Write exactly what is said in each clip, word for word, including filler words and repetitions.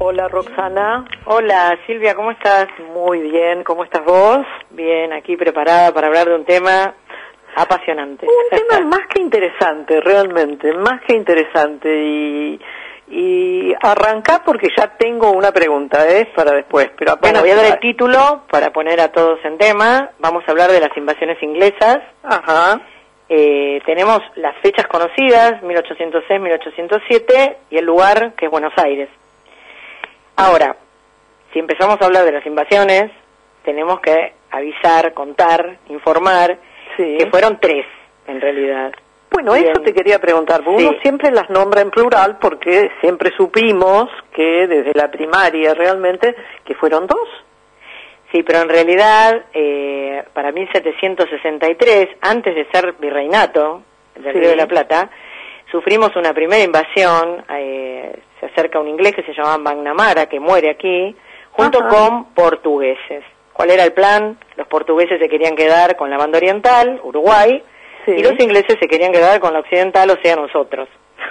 Hola Roxana. Hola Silvia, ¿cómo estás? Muy bien, ¿cómo estás vos? Bien, aquí preparada para hablar de un tema apasionante. Un tema más que interesante, realmente, más que interesante. Y, y arrancá porque ya tengo una pregunta, ¿eh? Para después. Pero bueno, voy a dar el título para poner a todos en tema. Vamos a hablar de las invasiones inglesas. Ajá. Eh, tenemos las fechas conocidas, mil ochocientos seis, mil ochocientos siete, y el lugar, que es Buenos Aires. Ahora, si empezamos a hablar de las invasiones, tenemos que avisar, contar, informar, sí. que fueron tres, en realidad. Bueno, Bien. eso te quería preguntar, porque sí. uno siempre las nombra en plural, porque siempre supimos que desde la primaria realmente, que fueron dos. Sí, pero en realidad, eh, para mil setecientos sesenta y tres, antes de ser virreinato del sí. Río de la Plata, sufrimos una primera invasión, eh, se acerca un inglés que se llamaba McNamara, que muere aquí, junto Ajá. con portugueses. ¿Cuál era el plan? Los portugueses se querían quedar con la banda oriental, Uruguay, sí. y los ingleses se querían quedar con la occidental, o sea, nosotros.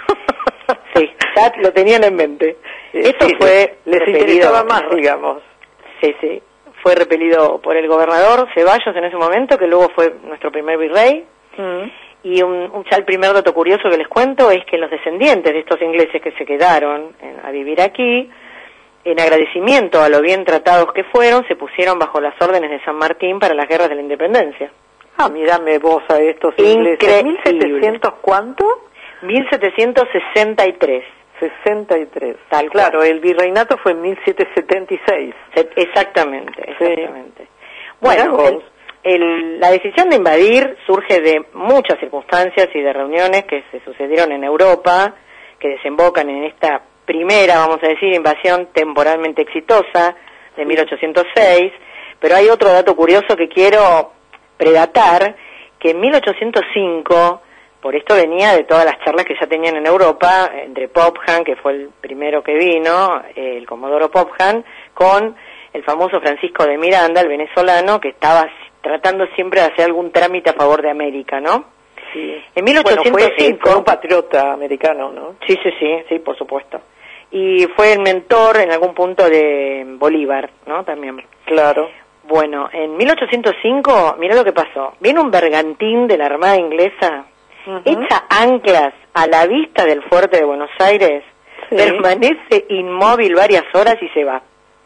Sí, ya lo tenían en mente. Esto sí, fue les repelido, interesaba más, digamos. Sí, sí. Fue repelido por el gobernador Ceballos en ese momento, que luego fue nuestro primer virrey. Mm. Y un, un, ya el primer dato curioso que les cuento es que los descendientes de estos ingleses que se quedaron en, a vivir aquí, en agradecimiento a lo bien tratados que fueron, se pusieron bajo las órdenes de San Martín para las guerras de la independencia. Ah, mírame vos a estos Increíble. ingleses. ¿mil setecientos cuánto? mil setecientos sesenta y tres. sesenta y tres. Tal claro, cual. El virreinato fue en mil setecientos setenta y seis. Se, exactamente, exactamente. Sí. Bueno, el, el, la decisión de invadir surge de muchas circunstancias y de reuniones que se sucedieron en Europa, que desembocan en esta primera, vamos a decir, invasión temporalmente exitosa de mil ochocientos seis, pero hay otro dato curioso que quiero predatar, que en mil ochocientos cinco, por esto venía de todas las charlas que ya tenían en Europa, entre Popham, que fue el primero que vino, el comodoro Popham, con el famoso Francisco de Miranda, el venezolano, que estaba tratando siempre de hacer algún trámite a favor de América, ¿no? Sí. En mil ochocientos cinco... Bueno, fue, fue un patriota americano, ¿no? Sí, sí, sí, sí, por supuesto. Y fue el mentor en algún punto de Bolívar, ¿no? También. Claro. Bueno, en mil ochocientos cinco, mira lo que pasó. Viene un bergantín de la Armada Inglesa, uh-huh. echa anclas a la vista del fuerte de Buenos Aires, sí. permanece inmóvil varias horas y se va.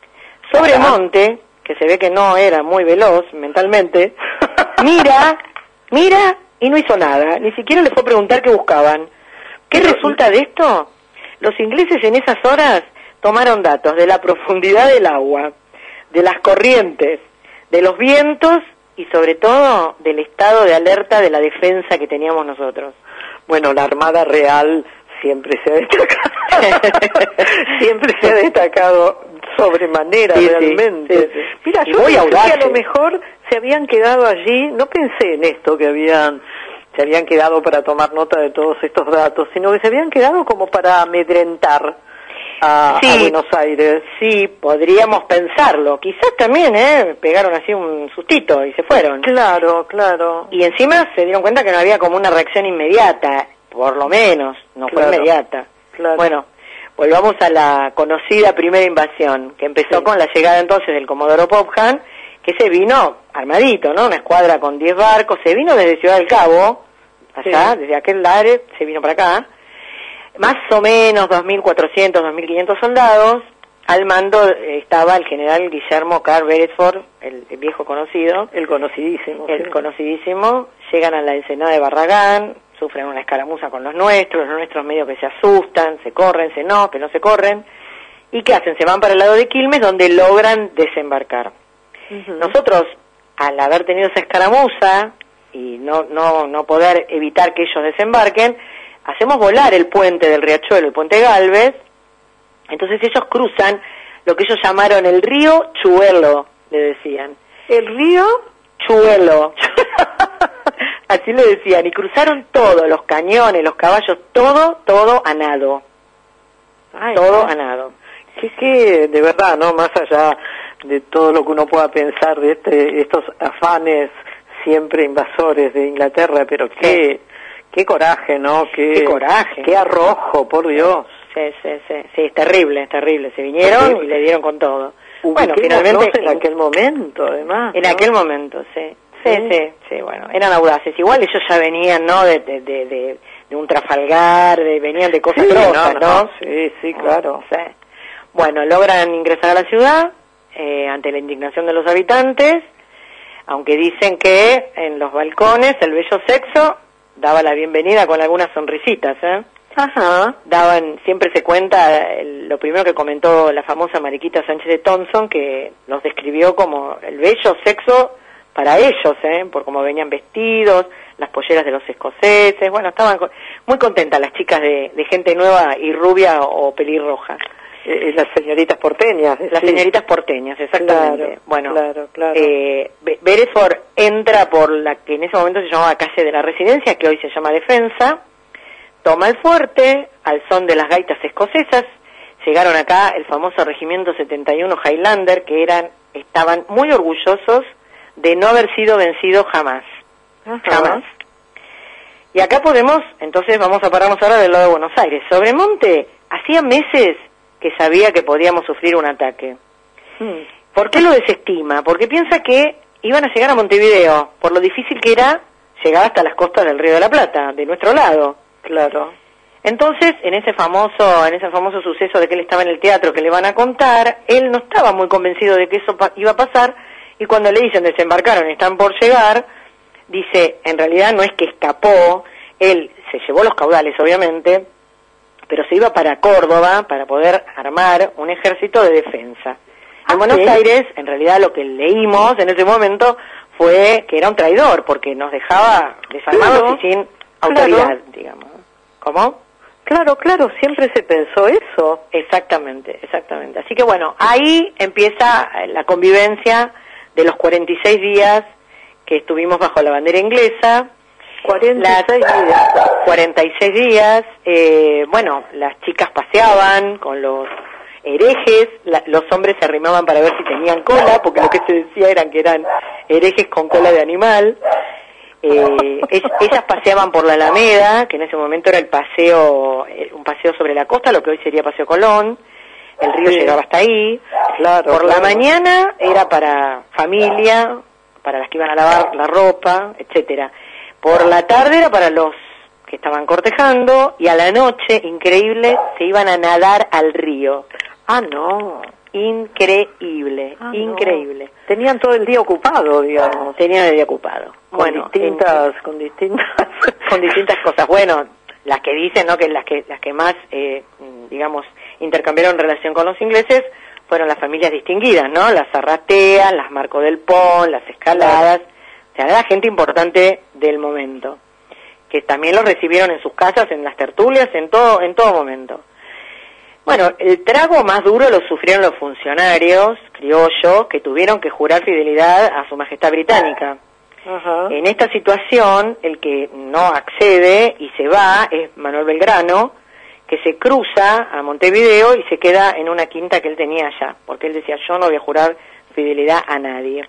Sobremonte, que se ve que no era muy veloz mentalmente, mira, mira y no hizo nada, ni siquiera le fue a preguntar qué buscaban. ¿Qué Pero, resulta de esto? Los ingleses en esas horas tomaron datos de la profundidad del agua, de las corrientes, de los vientos y sobre todo del estado de alerta de la defensa que teníamos nosotros. Bueno, la Armada Real siempre se ha destacado, siempre se ha destacado sobremanera, sí, realmente. Sí, sí, sí. Mira, yo pensé que a lo mejor se habían quedado allí, no pensé en esto, que habían se habían quedado para tomar nota de todos estos datos, sino que se habían quedado como para amedrentar a, sí, a Buenos Aires. Sí, podríamos pensarlo. Quizás también, ¿eh? Pegaron así un sustito y se fueron. Claro, claro. Y encima se dieron cuenta que no había como una reacción inmediata, por lo menos, no claro, fue inmediata. Claro. Bueno, volvamos a la conocida primera invasión, que empezó sí. con la llegada entonces del comodoro Popham, que se vino armadito, ¿no? Una escuadra con diez barcos, se vino desde Ciudad del Cabo, allá, sí. desde aquel área, se vino para acá, más o menos dos mil cuatrocientos, dos mil quinientos soldados. Al mando estaba el general Guillermo Carr Beresford, el, el viejo conocido. El conocidísimo. El sí. conocidísimo. Llegan a la ensenada de Barragán, sufren una escaramuza con los nuestros, los nuestros medio que se asustan, se corren, se no, que no se corren. ¿Y qué hacen? Se van para el lado de Quilmes, donde logran desembarcar. Uh-huh. Nosotros, al haber tenido esa escaramuza y no, no, no poder evitar que ellos desembarquen, hacemos volar el puente del Riachuelo, el puente Galvez. Entonces ellos cruzan lo que ellos llamaron el río Chuelo, le decían. ¿El río? Chuelo. Así le decían. Y cruzaron todo, los cañones, los caballos, todo, todo a nado. Ay, todo a nado. Que, que, de verdad, ¿no? Más allá de todo lo que uno pueda pensar de este, estos afanes siempre invasores de Inglaterra, pero qué, sí. qué coraje, ¿no? Qué, qué coraje. Qué arrojo, por Dios. sí, sí, sí, sí, es terrible, es terrible. Se vinieron y le dieron con todo. Bueno, finalmente en aquel momento, además. En ¿no? aquel momento, sí. Sí, sí, sí, sí, bueno, eran audaces. Igual ellos ya venían, ¿no? De, de, de, de, de un Trafalgar, de, venían de cosas sí, grosas, no, ¿no? ¿no? Sí, sí, claro. Sí. Bueno, logran ingresar a la ciudad eh, ante la indignación de los habitantes, aunque dicen que en los balcones el bello sexo daba la bienvenida con algunas sonrisitas, ¿eh? Ajá. Daban, siempre se cuenta, el, lo primero que comentó la famosa Mariquita Sánchez de Thompson, que los describió como el bello sexo para ellos, ¿eh? Por cómo venían vestidos, las polleras de los escoceses, bueno, estaban muy contentas las chicas de, de gente nueva y rubia o pelirroja. Eh, las señoritas porteñas. Las sí. señoritas porteñas, exactamente. Claro, bueno, claro, claro. Eh, Beresford entra por la que en ese momento se llamaba Calle de la Residencia, que hoy se llama Defensa, toma el fuerte al son de las gaitas escocesas. Llegaron acá el famoso Regimiento setenta y uno Highlander, que eran estaban muy orgullosos de no haber sido vencidos jamás. Ajá. Jamás. Y acá podemos, entonces vamos a pararnos ahora del lado de Buenos Aires. Sobremonte, hacía meses que sabía que podíamos sufrir un ataque. Hmm. ¿Por qué lo desestima? Porque piensa que iban a llegar a Montevideo, por lo difícil que era llegar hasta las costas del Río de la Plata, de nuestro lado. Claro. Entonces, en ese famoso, en ese famoso suceso de que él estaba en el teatro que le van a contar, él no estaba muy convencido de que eso iba a pasar, y cuando le dicen desembarcaron, están por llegar, dice, en realidad no es que escapó, él se llevó los caudales, obviamente, pero se iba para Córdoba para poder armar un ejército de defensa. En ah, Buenos ¿sí? Aires, en realidad lo que leímos en ese momento fue que era un traidor, porque nos dejaba desarmados claro, y sin autoridad, claro. digamos. ¿Cómo? Claro, claro, siempre se pensó eso. Exactamente, exactamente. Así que bueno, ahí empieza la convivencia de los cuarenta y seis días que estuvimos bajo la bandera inglesa. cuarenta y seis las, días. cuarenta y seis días, eh, bueno, las chicas paseaban con los herejes, la, los hombres se arrimaban para ver si tenían cola, porque lo que se decía eran que eran herejes con cola de animal. Eh, ellas paseaban por la Alameda, que en ese momento era el paseo, un paseo sobre la costa, lo que hoy sería Paseo Colón. El río sí. llegaba hasta ahí. Claro, por claro. la mañana era para familia, para las que iban a lavar la ropa, etcétera. Por la tarde era para los que estaban cortejando, y a la noche, increíble, se iban a nadar al río. Ah, no. Increíble, ah, increíble. No. Tenían todo el día ocupado, digamos. Tenían el día ocupado. Con bueno, distintas, en, con distintas, con distintas cosas. Bueno, las que dicen, ¿no? Que las que las que más, eh, digamos, intercambiaron relación con los ingleses fueron las familias distinguidas, ¿no? Las Zarratea, las Marco del Pon, las Escaladas. O sea, era gente importante del momento, que también los recibieron en sus casas, en las tertulias, en todo, en todo momento. Bueno, el trago más duro lo sufrieron los funcionarios criollos que tuvieron que jurar fidelidad a su majestad británica. Ajá. En esta situación, el que no accede y se va es Manuel Belgrano, que se cruza a Montevideo y se queda en una quinta que él tenía allá, porque él decía, yo no voy a jurar fidelidad a nadie.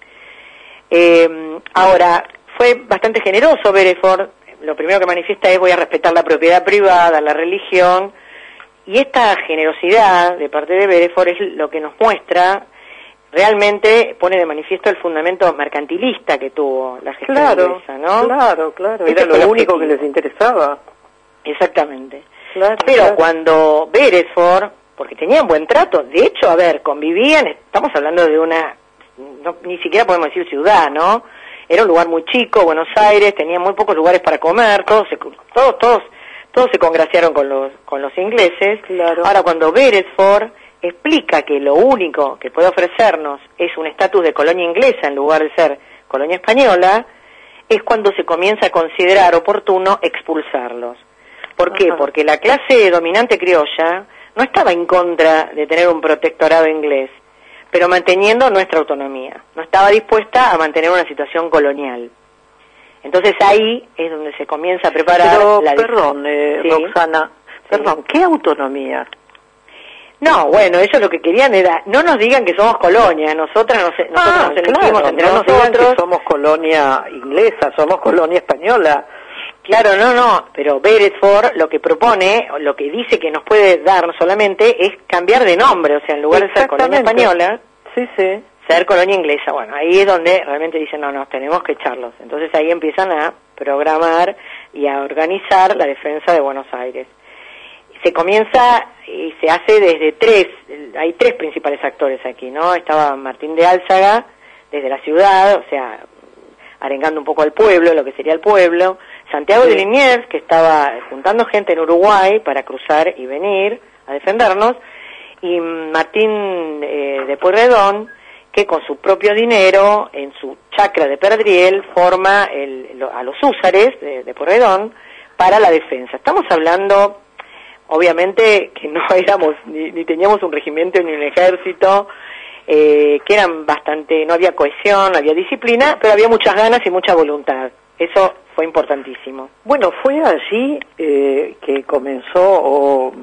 Eh, ahora, fue bastante generoso Beresford, lo primero que manifiesta es voy a respetar la propiedad privada, la religión, y esta generosidad de parte de Beresford es lo que nos muestra, realmente pone de manifiesto el fundamento mercantilista que tuvo la gestión claro, inglesa, ¿no? Claro, claro, este era lo único que les interesaba. Exactamente. Claro, Pero claro. cuando Beresford, porque tenían buen trato, de hecho, a ver, convivían, estamos hablando de una, no, ni siquiera podemos decir ciudad, ¿no? Era un lugar muy chico, Buenos Aires, tenía muy pocos lugares para comer, todos se, todos, todos, todos se congraciaron con los, con los ingleses. Claro. Ahora, cuando Beresford explica que lo único que puede ofrecernos es un estatus de colonia inglesa en lugar de ser colonia española, es cuando se comienza a considerar oportuno expulsarlos. ¿Por qué? Ajá. Porque la clase dominante criolla no estaba en contra de tener un protectorado inglés, pero manteniendo nuestra autonomía. No estaba dispuesta a mantener una situación colonial. Entonces ahí es donde se comienza a preparar pero, la... perdón, eh, ¿Sí? Roxana, Sí. perdón, ¿qué autonomía? No, bueno, ellos lo que querían era, no nos digan que somos colonia, nosotras nos, nosotros ah, nos elegimos claro, entre no nosotros. Que somos colonia inglesa, somos colonia española. Claro, no, no, pero Beresford lo que propone, o lo que dice que nos puede dar solamente es cambiar de nombre, o sea, en lugar de ser colonia española, sí, sí, ser colonia inglesa. Bueno, ahí es donde realmente dicen, no, no, tenemos que echarlos. Entonces ahí empiezan a programar y a organizar la defensa de Buenos Aires. Se comienza y se hace desde tres, hay tres principales actores aquí, ¿no? Estaba Martín de Álzaga, desde la ciudad, o sea, arengando un poco al pueblo, lo que sería el pueblo, Santiago sí. de Liniers, que estaba juntando gente en Uruguay para cruzar y venir a defendernos, y Martín eh, de Pueyrredón, que con su propio dinero, en su chacra de Perdriel, forma el, lo, a los húsares de, de Pueyrredón para la defensa. Estamos hablando, obviamente, que no éramos, ni, ni teníamos un regimiento ni un ejército, eh, que eran bastante, no había cohesión, no había disciplina, pero había muchas ganas y mucha voluntad. Eso fue importantísimo. Bueno, fue allí eh, que comenzó, o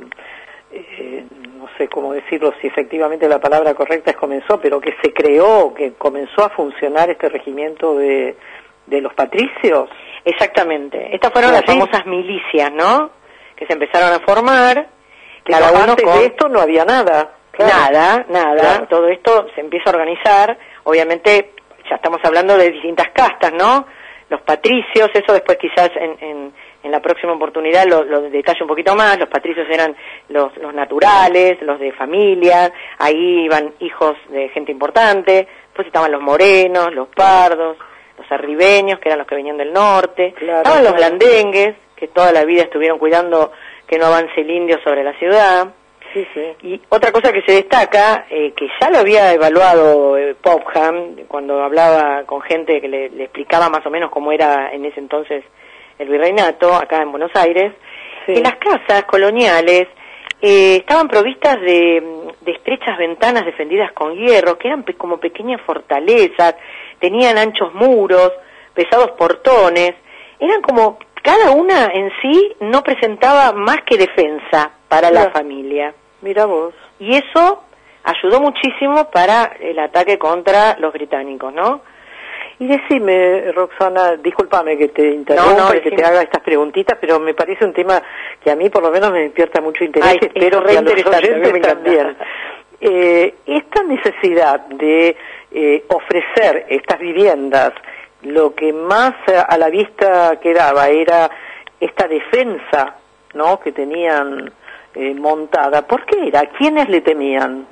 eh, no sé cómo decirlo, si efectivamente la palabra correcta es comenzó, pero que se creó, que comenzó a funcionar este regimiento de, de los patricios. Exactamente. Estas fueron las famosas milicias, ¿no? Que se empezaron a formar. Cada uno antes con... de esto no había nada. Claro. Nada, nada. Claro. Todo esto se empieza a organizar. Obviamente, ya estamos hablando de distintas castas, ¿no? Los patricios, eso después quizás en, en, en la próxima oportunidad lo, lo detalle un poquito más. Los patricios eran los, los naturales, los de familia, ahí iban hijos de gente importante, después estaban los morenos, los pardos, los arribeños, que eran los que venían del norte, claro, estaban claro. los blandengues, que toda la vida estuvieron cuidando que no avance el indio sobre la ciudad. Sí, sí. Y otra cosa que se destaca, eh, que ya lo había evaluado eh, Popham, cuando hablaba con gente que le, le explicaba más o menos cómo era en ese entonces el virreinato, acá en Buenos Aires, sí. que las casas coloniales eh, estaban provistas de, de estrechas ventanas defendidas con hierro, que eran pe como pequeñas fortalezas, tenían anchos muros, pesados portones, eran como, cada una en sí no presentaba más que defensa para la familia. Mira vos. Y eso ayudó muchísimo para el ataque contra los británicos, ¿no? Y decime, Roxana, discúlpame que te interrumpa no, no, y que te haga estas preguntitas, pero me parece un tema que a mí por lo menos me despierta mucho interés, Ay, espero que a los oyentes también. Eh, esta necesidad de eh, ofrecer estas viviendas, lo que más a la vista quedaba era esta defensa, ¿no?, que tenían eh, montada. ¿Por qué era? ¿Quiénes le temían?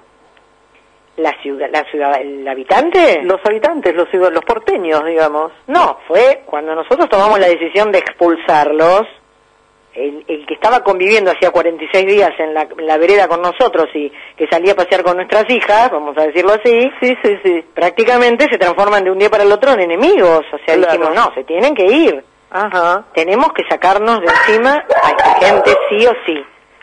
La ciudad, la ciudad, el habitante. Los habitantes, los los porteños, digamos. No, fue cuando nosotros tomamos la decisión de expulsarlos. El, el que estaba conviviendo hacía cuarenta y seis días en la, en la vereda con nosotros y que salía a pasear con nuestras hijas, vamos a decirlo así, sí, sí, sí, prácticamente se transforman de un día para el otro en enemigos. O sea, claro. dijimos, no, se tienen que ir. Ajá. Tenemos que sacarnos de encima a esta gente sí o sí.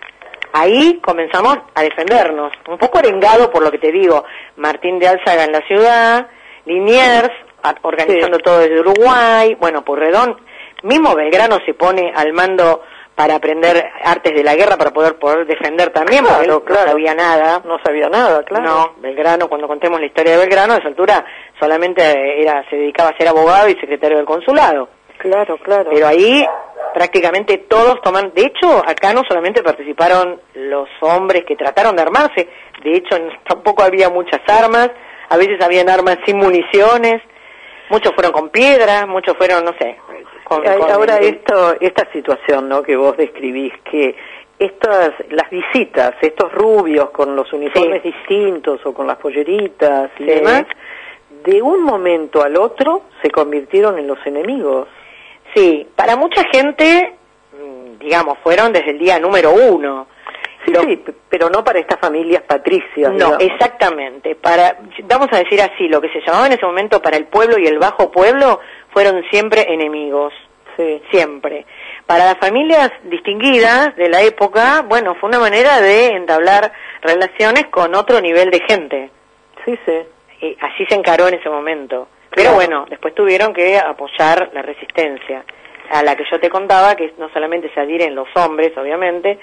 Ahí comenzamos a defendernos, un poco arengado por lo que te digo, Martín de Álzaga en la ciudad, Liniers organizando sí. todo desde Uruguay, bueno, Pueyrredón, mismo Belgrano se pone al mando para aprender artes de la guerra para poder poder defender también, claro, porque él claro. no sabía nada. No sabía nada, claro. No, Belgrano, cuando contemos la historia de Belgrano, a esa altura solamente era se dedicaba a ser abogado y secretario del consulado. Claro, claro. Pero ahí prácticamente todos toman, de hecho acá no solamente participaron los hombres que trataron de armarse, de hecho tampoco había muchas armas, a veces habían armas sin municiones, muchos fueron con piedras, muchos fueron, no sé. Con, con Ahora el, esto, esta situación, ¿no?, que vos describís, que estas, las visitas, estos rubios con los uniformes sí. distintos o con las polleritas y sí. demás, de un momento al otro se convirtieron en los enemigos. Sí, para mucha gente, digamos, fueron desde el día número uno. Sí, Lo, sí, pero no para estas familias patricias. No, digamos. Exactamente. Para, vamos a decir así, lo que se llamaba en ese momento para el pueblo y el bajo pueblo fueron siempre enemigos. Sí. Siempre. Para las familias distinguidas de la época, bueno, fue una manera de entablar relaciones con otro nivel de gente. Sí, sí. Y así se encaró en ese momento. Pero bueno, después tuvieron que apoyar la resistencia, a la que yo te contaba, que no solamente se adhieren los hombres, obviamente,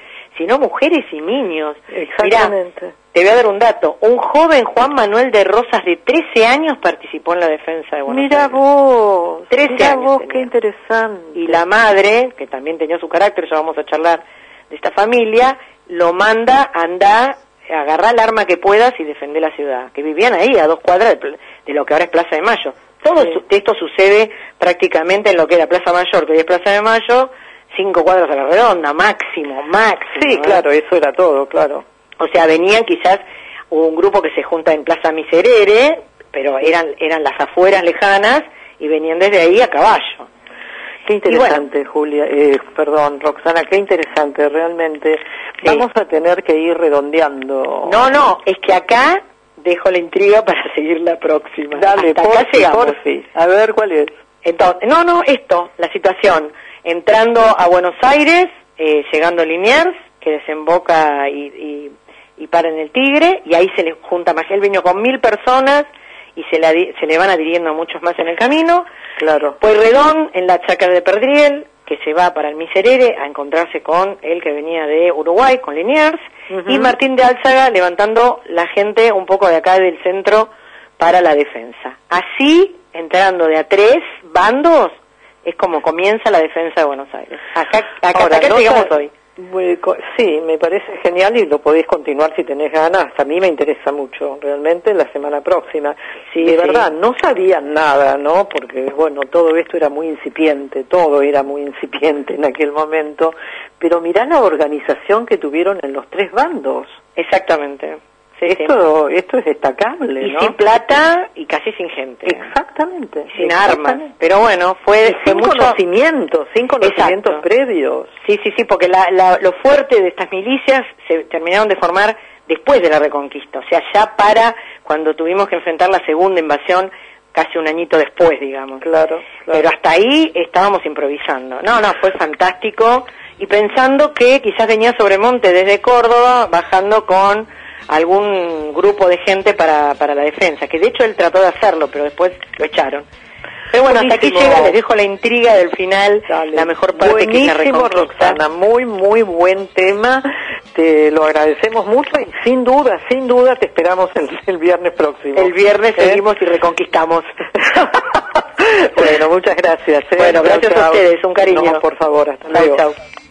asesinó mujeres y niños. Exactamente. Mirá, te voy a dar un dato. Un joven, Juan Manuel de Rosas, de trece años, participó en la defensa de Buenos Mirá Aires. vos, trece mirá años vos, tenía. qué interesante. Y la madre, que también tenía su carácter, ya vamos a charlar de esta familia, lo manda a andar, agarrar el arma que puedas y defender la ciudad. Que vivían ahí, a dos cuadras de, de lo que ahora es Plaza de Mayo. Todo Sí. su, esto sucede prácticamente en lo que era Plaza Mayor, que hoy es Plaza de Mayo, cinco cuadras a la redonda, máximo, máximo. Sí, ¿eh? claro, eso era todo, claro. O sea, venían quizás un grupo que se junta en Plaza Miserere, pero eran eran las afueras lejanas y venían desde ahí a caballo. Qué interesante, bueno, Julia, eh, perdón, Roxana, qué interesante, realmente. Sí. Vamos a tener que ir redondeando. No, no, es que acá dejo la intriga para seguir la próxima. Dale, Hasta por acá si, llegamos. por si. A ver, ¿cuál es? Entonces, no, no, esto, la situación. Entrando a Buenos Aires, eh, llegando a Liniers, que desemboca y, y, y para en el Tigre, y ahí se le junta más. Él vino con mil personas y se, la, se le van adhiriendo a muchos más en el camino. Claro. Pueyrredón, en la chacra de Perdriel, que se va para el Miserere a encontrarse con él que venía de Uruguay, con Liniers, uh-huh. y Martín de Álzaga levantando la gente un poco de acá del centro para la defensa. Así, entrando de a tres bandos, es como comienza la defensa de Buenos Aires. Acá, acá, Ahora, acá no llegamos sa- hoy. Sí, me parece genial y lo podés continuar si tenés ganas. A mí me interesa mucho, realmente, la semana próxima. Sí, de sí. verdad, no sabían nada, ¿no? Porque, bueno, todo esto era muy incipiente, todo era muy incipiente en aquel momento. Pero mirá la organización que tuvieron en los tres bandos. Exactamente. Sí, esto, sí. esto es destacable, y ¿no? sin plata y casi sin gente. Exactamente. Y sin exactamente. armas. Pero bueno, fue, y fue sin mucho... conocimientos, sin conocimientos Exacto. previos. Sí, sí, sí, porque la, la, lo fuerte de estas milicias se terminaron de formar después de la Reconquista, o sea, ya para cuando tuvimos que enfrentar la segunda invasión, casi un añito después, digamos. Claro, claro. Pero hasta ahí estábamos improvisando. No, no, fue fantástico. Y pensando que quizás venía Sobremonte desde Córdoba, bajando con algún grupo de gente para, para la defensa, que de hecho él trató de hacerlo, pero después lo echaron. Pero bueno, Buenísimo. hasta aquí llega, les dejo la intriga del final, Dale. La mejor parte. Buenísimo, que es la Reconquista. Roxana, muy, muy buen tema, te lo agradecemos mucho y sin duda, sin duda te esperamos el, el viernes próximo. El viernes ¿Eh? seguimos y reconquistamos. Bueno, muchas gracias. ¿eh? Bueno, gracias chau, a ustedes, un cariño. No, por favor, hasta Chau, luego. chau.